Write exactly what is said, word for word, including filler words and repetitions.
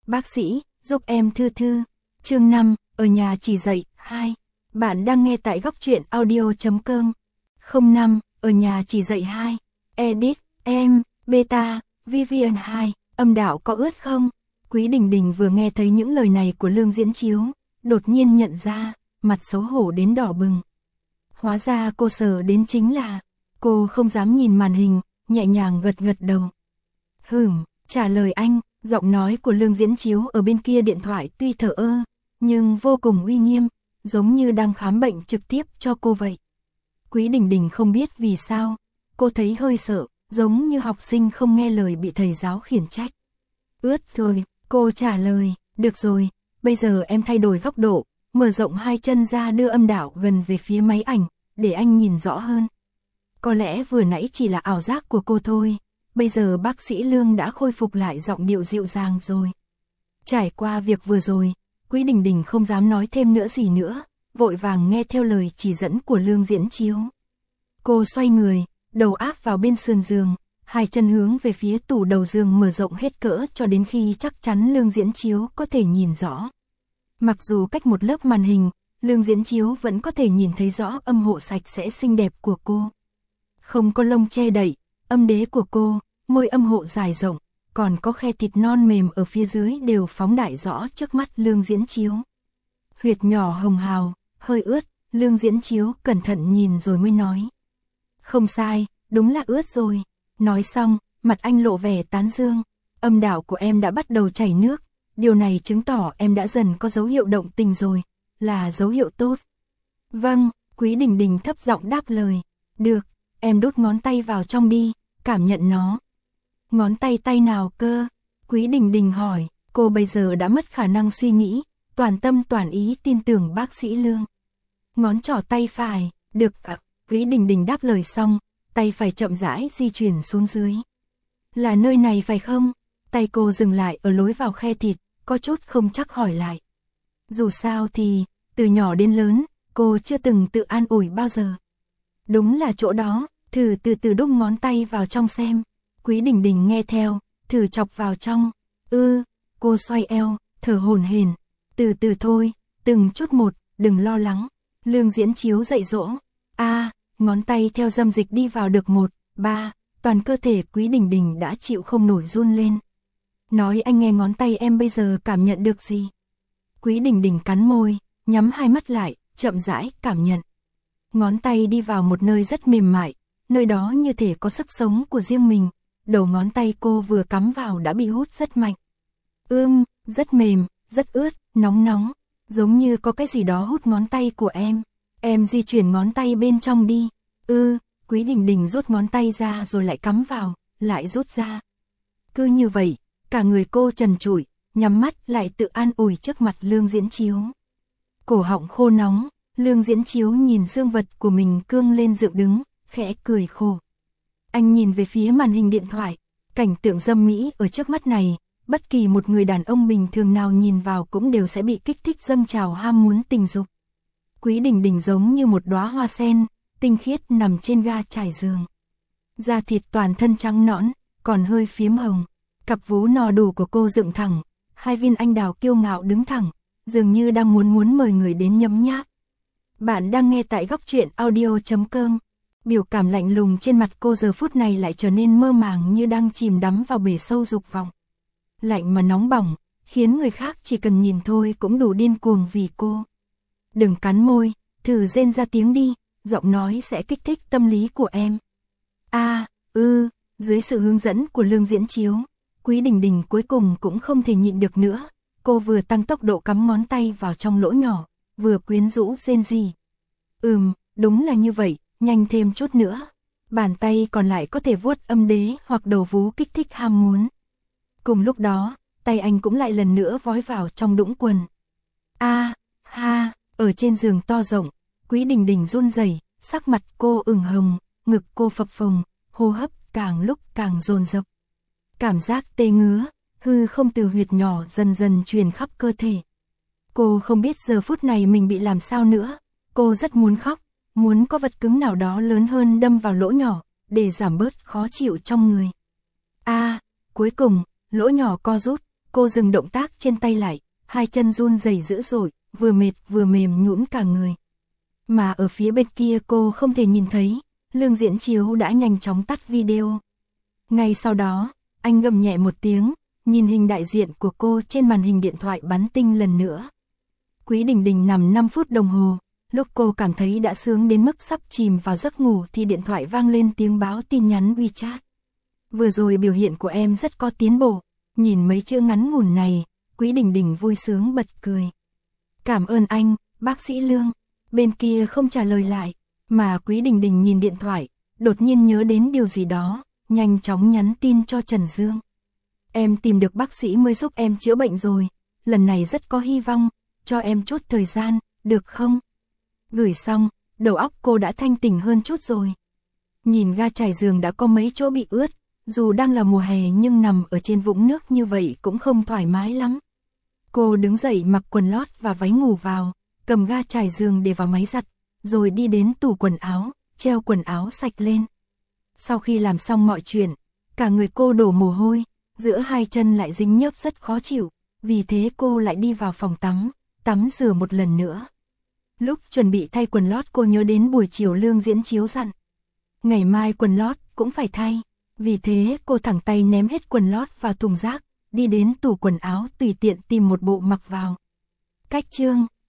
Bác sĩ, giúp em thư thư. Chương năm, ở nhà chỉ dạy, hai. Bạn đang nghe tại góc truyện audio chấm com. không năm, ở nhà chỉ dạy hai. Edit, em, beta, Vivian hai. Âm đạo có ướt không? Quý Đình Đình vừa nghe thấy những lời này của Lương Diễn Chiếu, đột nhiên nhận ra, mặt xấu hổ đến đỏ bừng. Hóa ra cô sợ đến chính là, cô không dám nhìn màn hình, nhẹ nhàng gật gật đầu. Hửm, trả lời anh, giọng nói của Lương Diễn Chiếu ở bên kia điện thoại tuy thờ ơ, nhưng vô cùng uy nghiêm, giống như đang khám bệnh trực tiếp cho cô vậy. Quý Đình Đình không biết vì sao, cô thấy hơi sợ, giống như học sinh không nghe lời bị thầy giáo khiển trách. Ướt rồi, cô trả lời, được rồi, bây giờ em thay đổi góc độ, mở rộng hai chân ra đưa âm đạo gần về phía máy ảnh, để anh nhìn rõ hơn. Có lẽ vừa nãy chỉ là ảo giác của cô thôi, bây giờ bác sĩ Lương đã khôi phục lại giọng điệu dịu dàng rồi. Trải qua việc vừa rồi, Quý Đình Đình không dám nói thêm nữa gì nữa, vội vàng nghe theo lời chỉ dẫn của Lương Diễn Chiếu. Cô xoay người, đầu áp vào bên sườn giường, hai chân hướng về phía tủ đầu giường mở rộng hết cỡ cho đến khi chắc chắn Lương Diễn Chiếu có thể nhìn rõ. Mặc dù cách một lớp màn hình, Lương Diễn Chiếu vẫn có thể nhìn thấy rõ âm hộ sạch sẽ xinh đẹp của cô. Không có lông che đậy, âm đế của cô, môi âm hộ dài rộng, còn có khe thịt non mềm ở phía dưới đều phóng đại rõ trước mắt Lương Diễn Chiếu. Huyệt nhỏ hồng hào, hơi ướt, Lương Diễn Chiếu cẩn thận nhìn rồi mới nói. Không sai, đúng là ướt rồi. Nói xong, mặt anh lộ vẻ tán dương, âm đạo của em đã bắt đầu chảy nước, điều này chứng tỏ em đã dần có dấu hiệu động tình rồi, là dấu hiệu tốt. Vâng, Quý Đình Đình thấp giọng đáp lời, được, em đút ngón tay vào trong đi, cảm nhận nó. Ngón tay tay nào cơ? Quý Đình Đình hỏi, cô bây giờ đã mất khả năng suy nghĩ, toàn tâm toàn ý tin tưởng bác sĩ Lương. Ngón trỏ tay phải, được ạ. Quý Đình Đình đáp lời xong, tay phải chậm rãi di chuyển xuống dưới. Là nơi này phải không? Tay cô dừng lại ở lối vào khe thịt, có chút không chắc hỏi lại. Dù sao thì, từ nhỏ đến lớn, cô chưa từng tự an ủi bao giờ. Đúng là chỗ đó, thử từ từ đút ngón tay vào trong xem. Quý Đình Đình nghe theo, thử chọc vào trong. Ư, cô xoay eo, thở hổn hển. Từ từ thôi, từng chút một, đừng lo lắng. Lương Diễn Chiếu dạy dỗ. A, ngón tay theo dâm dịch đi vào được một, ba, toàn cơ thể Quý Đình Đình đã chịu không nổi run lên. Nói anh nghe ngón tay em bây giờ cảm nhận được gì? Quý Đình Đình cắn môi, nhắm hai mắt lại, chậm rãi cảm nhận. Ngón tay đi vào một nơi rất mềm mại, nơi đó như thể có sức sống của riêng mình. Đầu ngón tay cô vừa cắm vào đã bị hút rất mạnh. Ưm, rất mềm, rất ướt, nóng nóng, giống như có cái gì đó hút ngón tay của em. Em di chuyển ngón tay bên trong đi. Ư, Quý Đình Đình rút ngón tay ra rồi lại cắm vào, lại rút ra. Cứ như vậy, cả người cô trần trụi, nhắm mắt lại tự an ủi trước mặt Lương Diễn Chiếu. Cổ họng khô nóng, Lương Diễn Chiếu nhìn dương vật của mình cương lên dựng đứng, khẽ cười khổ. Anh nhìn về phía màn hình điện thoại, cảnh tượng dâm mỹ ở trước mắt này, bất kỳ một người đàn ông bình thường nào nhìn vào cũng đều sẽ bị kích thích dâng trào ham muốn tình dục. Quý Đình Đình giống như một đóa hoa sen, tinh khiết nằm trên ga trải giường. Da thịt toàn thân trắng nõn, còn hơi phiếm hồng. Cặp vú no đủ của cô dựng thẳng, hai viên anh đào kiêu ngạo đứng thẳng, dường như đang muốn muốn mời người đến nhấm nháp. Bạn đang nghe tại góc truyện audio chấm com. Biểu cảm lạnh lùng trên mặt cô giờ phút này lại trở nên mơ màng như đang chìm đắm vào bể sâu dục vọng. Lạnh mà nóng bỏng, khiến người khác chỉ cần nhìn thôi cũng đủ điên cuồng vì cô. Đừng cắn môi, thử rên ra tiếng đi, giọng nói sẽ kích thích tâm lý của em. A, ư, dưới sự hướng dẫn của Lương Diễn Chiếu, Quý Đình Đình cuối cùng cũng không thể nhịn được nữa. Cô vừa tăng tốc độ cắm ngón tay vào trong lỗ nhỏ, vừa quyến rũ rên rỉ. Ừm, đúng là như vậy, nhanh thêm chút nữa. Bàn tay còn lại có thể vuốt âm đế hoặc đầu vú kích thích ham muốn. Cùng lúc đó, tay anh cũng lại lần nữa vói vào trong đũng quần. A, ha, ở trên giường to rộng, Quý Đình Đình run rẩy, sắc mặt cô ửng hồng, ngực cô phập phồng, hô hấp càng lúc càng dồn dập. Cảm giác tê ngứa, hư không từ huyệt nhỏ dần dần truyền khắp cơ thể. Cô không biết giờ phút này mình bị làm sao nữa, cô rất muốn khóc, muốn có vật cứng nào đó lớn hơn đâm vào lỗ nhỏ, để giảm bớt khó chịu trong người. A, cuối cùng, lỗ nhỏ co rút, cô dừng động tác trên tay lại, hai chân run rẩy dữ dội, vừa mệt vừa mềm nhũn cả người. Mà ở phía bên kia cô không thể nhìn thấy, Lương Diễn Chiếu đã nhanh chóng tắt video. Ngay sau đó, anh gầm nhẹ một tiếng, nhìn hình đại diện của cô trên màn hình điện thoại bắn tinh lần nữa. Quý Đình Đình nằm năm phút đồng hồ, lúc cô cảm thấy đã sướng đến mức sắp chìm vào giấc ngủ thì điện thoại vang lên tiếng báo tin nhắn WeChat. Vừa rồi biểu hiện của em rất có tiến bộ, nhìn mấy chữ ngắn ngủn này, Quý Đình Đình vui sướng bật cười. Cảm ơn anh, bác sĩ Lương. Bên kia không trả lời lại, mà Quý Đình Đình nhìn điện thoại, đột nhiên nhớ đến điều gì đó, nhanh chóng nhắn tin cho Trần Dương. Em tìm được bác sĩ mới giúp em chữa bệnh rồi, lần này rất có hy vọng, cho em chút thời gian, được không? Gửi xong, đầu óc cô đã thanh tỉnh hơn chút rồi. Nhìn ga trải giường đã có mấy chỗ bị ướt, dù đang là mùa hè nhưng nằm ở trên vũng nước như vậy cũng không thoải mái lắm. Cô đứng dậy mặc quần lót và váy ngủ vào, cầm ga trải giường để vào máy giặt, rồi đi đến tủ quần áo, treo quần áo sạch lên. Sau khi làm xong mọi chuyện, cả người cô đổ mồ hôi, giữa hai chân lại dính nhớp rất khó chịu, vì thế cô lại đi vào phòng tắm, tắm rửa một lần nữa. Lúc chuẩn bị thay quần lót cô nhớ đến buổi chiều Lương Diễn Chiếu dặn. Ngày mai quần lót cũng phải thay, vì thế cô thẳng tay ném hết quần lót vào thùng rác, đi đến tủ quần áo tùy tiện tìm một bộ mặc vào. Cách chương